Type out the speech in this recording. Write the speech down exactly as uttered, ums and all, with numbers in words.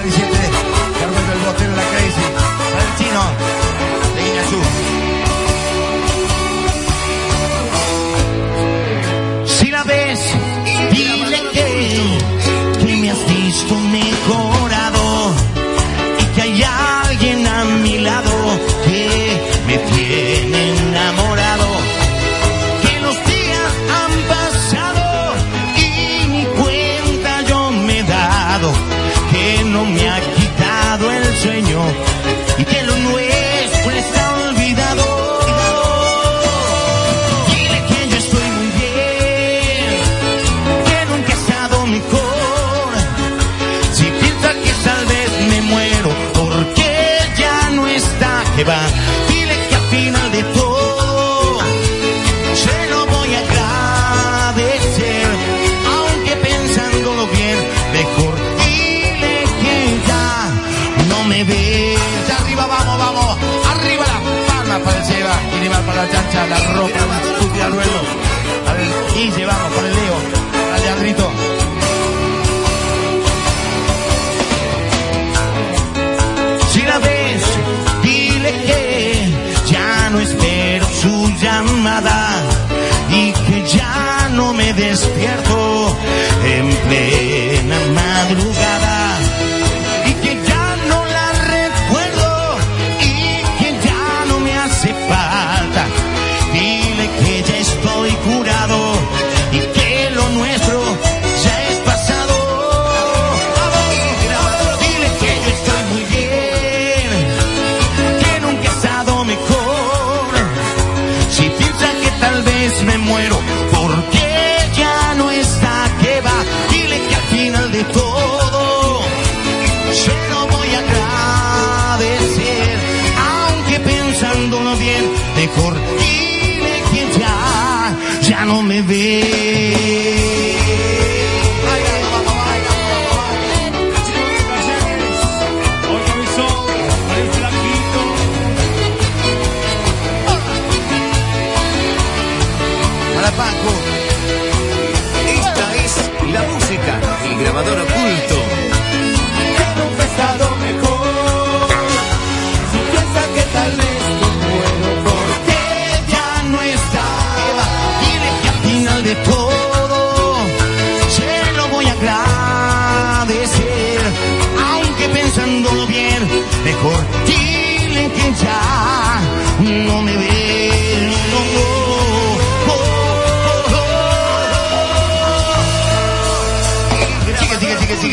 veintisiete, Carmen del Botero, la Crazy, para el Chino, de Guiñazú. Si la ves, dile que, que me has visto mejorado y que hay alguien a mi lado que me tiene enamorado. Que los días han pasado y ni cuenta yo me he dado, que no me ha quitado el sueño y que lo nuestro está olvidado. Dile que yo estoy muy bien, que nunca he estado mejor. Si piensa que tal vez me muero porque ya no está, que va. Dile que al final de todo se lo voy a agradecer, aunque pensándolo bien, mejor dile que ya no me ves. Arriba, vamos, vamos, arriba la palma para el Seba, y llevar para la chancha, la ropa, el tirarruelo, para el Guille, vamos, para el Leo, para el Leandrito. Si la ves, dile que ya no espero su llamada y que ya no me despierto